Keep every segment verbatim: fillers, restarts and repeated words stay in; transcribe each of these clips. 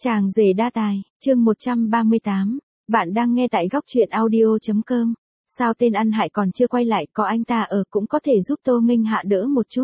Chàng rể đa tài, chương một trăm ba mươi tám. Bạn đang nghe tại góc truyện audio chấm com. Sao tên ăn hại còn chưa quay lại, có anh ta ở cũng có thể giúp Tô Nghênh Hạ đỡ một chút.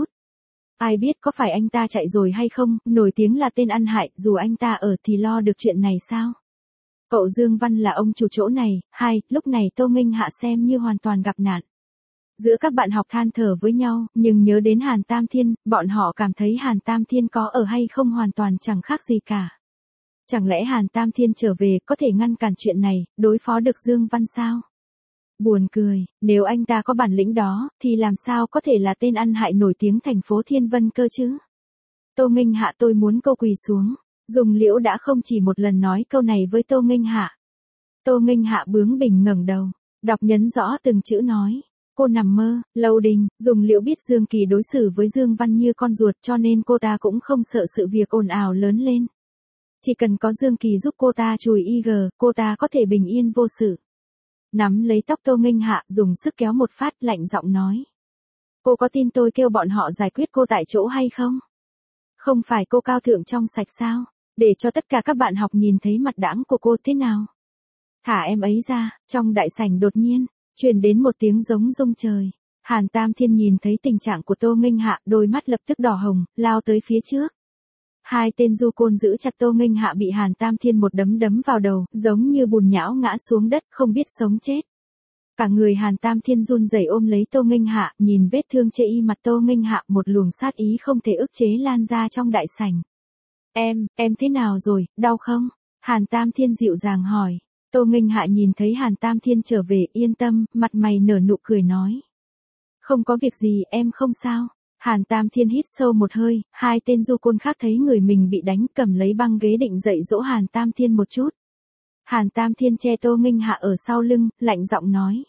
Ai biết có phải anh ta chạy rồi hay không, nổi tiếng là tên ăn hại, dù anh ta ở thì lo được chuyện này sao? Cậu Dương Văn là ông chủ chỗ này, hai, lúc này Tô Nghênh Hạ xem như hoàn toàn gặp nạn. Giữa các bạn học than thở với nhau, nhưng nhớ đến Hàn Tam Thiên, bọn họ cảm thấy Hàn Tam Thiên có ở hay không hoàn toàn chẳng khác gì cả. Chẳng lẽ Hàn Tam Thiên trở về có thể ngăn cản chuyện này, đối phó được Dương Văn sao? Buồn cười, nếu anh ta có bản lĩnh đó, thì làm sao có thể là tên ăn hại nổi tiếng thành phố Thiên Vân cơ chứ? Tô Nghênh Hạ, tôi muốn cô quỳ xuống. Dùng Liễu đã không chỉ một lần nói câu này với Tô Nghênh Hạ. Tô Nghênh Hạ bướng bỉnh ngẩng đầu, đọc nhấn rõ từng chữ nói. Cô nằm mơ, Lâu Đình. Dùng Liễu biết Dương Kỳ đối xử với Dương Văn như con ruột, cho nên cô ta cũng không sợ sự việc ồn ào lớn lên. Chỉ cần có Dương Kỳ giúp cô ta chùi i giê, cô ta có thể bình yên vô sự. Nắm lấy tóc Tô Nghênh Hạ, dùng sức kéo một phát, lạnh giọng nói. Cô có tin tôi kêu bọn họ giải quyết cô tại chỗ hay không? Không phải cô cao thượng trong sạch sao? Để cho tất cả các bạn học nhìn thấy mặt đãng của cô thế nào? Thả em ấy ra. Trong đại sảnh đột nhiên truyền đến một tiếng giống rung trời. Hàn Tam Thiên nhìn thấy tình trạng của Tô Nghênh Hạ, đôi mắt lập tức đỏ hồng, lao tới phía trước. Hai tên du côn giữ chặt Tô Nghênh Hạ, bị Hàn Tam Thiên một đấm đấm vào đầu, giống như bùn nhão ngã xuống đất, không biết sống chết. Cả người Hàn Tam Thiên run rẩy ôm lấy Tô Nghênh Hạ, nhìn vết thương chê y mặt Tô Nghênh Hạ, một luồng sát ý không thể ức chế lan ra trong đại sảnh. Em, em thế nào rồi, đau không? Hàn Tam Thiên dịu dàng hỏi. Tô Nghênh Hạ nhìn thấy Hàn Tam Thiên trở về, yên tâm, mặt mày nở nụ cười nói. Không có việc gì, em không sao. Hàn Tam Thiên hít sâu một hơi, hai tên du côn khác thấy người mình bị đánh, cầm lấy băng ghế định dạy dỗ Hàn Tam Thiên một chút. Hàn Tam Thiên che Tô Nghênh Hạ ở sau lưng, lạnh giọng nói.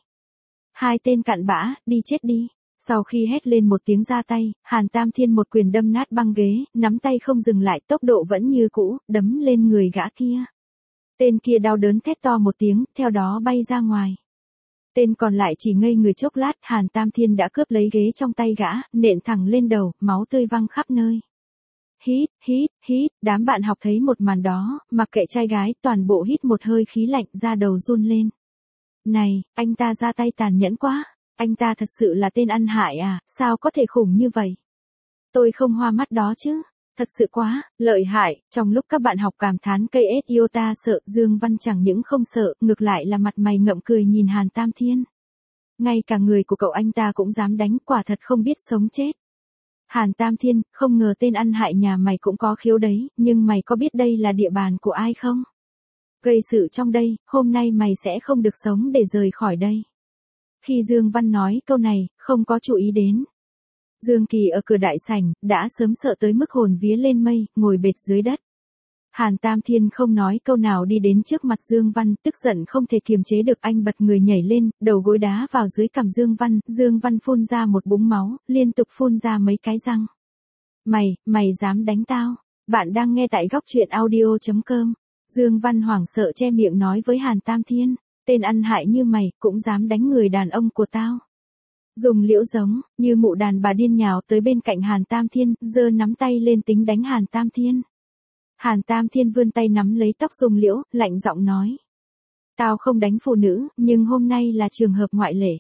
Hai tên cặn bã, đi chết đi. Sau khi hét lên một tiếng ra tay, Hàn Tam Thiên một quyền đâm nát băng ghế, nắm tay không dừng lại, tốc độ vẫn như cũ, đấm lên người gã kia. Tên kia đau đớn thét to một tiếng, theo đó bay ra ngoài. Tên còn lại chỉ ngây người chốc lát, Hàn Tam Thiên đã cướp lấy ghế trong tay gã, nện thẳng lên đầu, máu tươi văng khắp nơi. Hít, hít, hít, đám bạn học thấy một màn đó, mặc kệ trai gái, toàn bộ hít một hơi khí lạnh, da đầu run lên. Này, anh ta ra tay tàn nhẫn quá, anh ta thật sự là tên ăn hại à, sao có thể khủng như vậy? Tôi không hoa mắt đó chứ. Thật sự quá, lợi hại. Trong lúc các bạn học cảm thán cây ết iota sợ, Dương Văn chẳng những không sợ, ngược lại là mặt mày ngậm cười nhìn Hàn Tam Thiên. Ngay cả người của cậu anh ta cũng dám đánh, quả thật không biết sống chết. Hàn Tam Thiên, không ngờ tên ăn hại nhà mày cũng có khiếu đấy, nhưng mày có biết đây là địa bàn của ai không? Gây sự trong đây, hôm nay mày sẽ không được sống để rời khỏi đây. Khi Dương Văn nói câu này, không có chú ý đến. Dương Kỳ ở cửa đại sảnh, đã sớm sợ tới mức hồn vía lên mây, ngồi bệt dưới đất. Hàn Tam Thiên không nói câu nào đi đến trước mặt Dương Văn, tức giận không thể kiềm chế được, anh bật người nhảy lên, đầu gối đá vào dưới cằm Dương Văn, Dương Văn phun ra một búng máu, liên tục phun ra mấy cái răng. Mày, mày dám đánh tao? Bạn đang nghe tại góc truyện audio chấm com. Dương Văn hoảng sợ che miệng nói với Hàn Tam Thiên, tên ăn hại như mày, cũng dám đánh người đàn ông của tao. Dùng Liễu giống, như mụ đàn bà điên nhào tới bên cạnh Hàn Tam Thiên, giơ nắm tay lên tính đánh Hàn Tam Thiên. Hàn Tam Thiên vươn tay nắm lấy tóc Dùng Liễu, lạnh giọng nói. Tao không đánh phụ nữ, nhưng hôm nay là trường hợp ngoại lệ.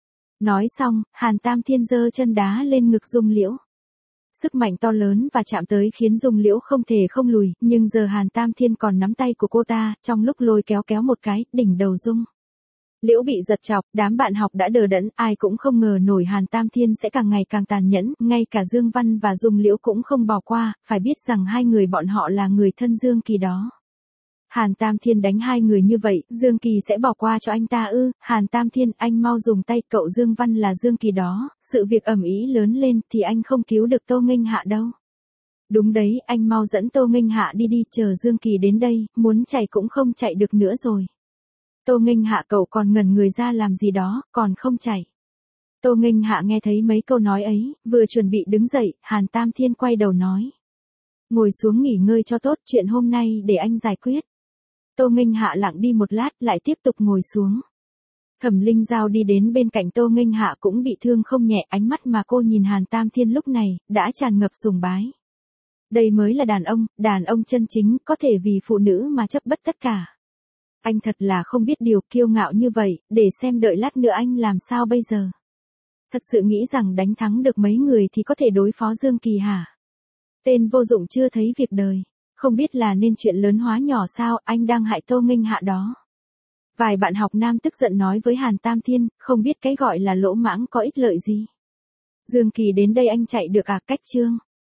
Nói xong, Hàn Tam Thiên giơ chân đá lên ngực Dùng Liễu. Sức mạnh to lớn và chạm tới khiến Dùng Liễu không thể không lùi, nhưng giờ Hàn Tam Thiên còn nắm tay của cô ta, trong lúc lôi kéo kéo một cái, đỉnh đầu Dung Liễu bị giật chọc, đám bạn học đã đờ đẫn, ai cũng không ngờ nổi Hàn Tam Thiên sẽ càng ngày càng tàn nhẫn, ngay cả Dương Văn và Dung Liễu cũng không bỏ qua, phải biết rằng hai người bọn họ là người thân Dương Kỳ đó. Hàn Tam Thiên đánh hai người như vậy, Dương Kỳ sẽ bỏ qua cho anh ta ư? Hàn Tam Thiên, anh mau dùng tay, cậu Dương Văn là Dương Kỳ đó, sự việc ầm ĩ lớn lên thì anh không cứu được Tô Nghênh Hạ đâu. Đúng đấy, anh mau dẫn Tô Nghênh Hạ đi đi, chờ Dương Kỳ đến đây, muốn chạy cũng không chạy được nữa rồi. Tô Nghênh Hạ, cậu còn ngẩn người ra làm gì đó, còn không chạy. Tô Nghênh Hạ nghe thấy mấy câu nói ấy, vừa chuẩn bị đứng dậy, Hàn Tam Thiên quay đầu nói. Ngồi xuống nghỉ ngơi cho tốt, chuyện hôm nay để anh giải quyết. Tô Nghênh Hạ lặng đi một lát, lại tiếp tục ngồi xuống. Thẩm Linh Giao đi đến bên cạnh Tô Nghênh Hạ cũng bị thương không nhẹ, ánh mắt mà cô nhìn Hàn Tam Thiên lúc này, đã tràn ngập sùng bái. Đây mới là đàn ông, đàn ông chân chính, có thể vì phụ nữ mà chấp bất tất cả. Anh thật là không biết điều, kiêu ngạo như vậy, để xem đợi lát nữa anh làm sao bây giờ. Thật sự nghĩ rằng đánh thắng được mấy người thì có thể đối phó Dương Kỳ hả? Tên vô dụng chưa thấy việc đời. Không biết là nên chuyện lớn hóa nhỏ sao, anh đang hại Tô Nghênh Hạ đó. Vài bạn học nam tức giận nói với Hàn Tam Thiên, không biết cái gọi là lỗ mãng có ích lợi gì. Dương Kỳ đến đây anh chạy được à, cách chương.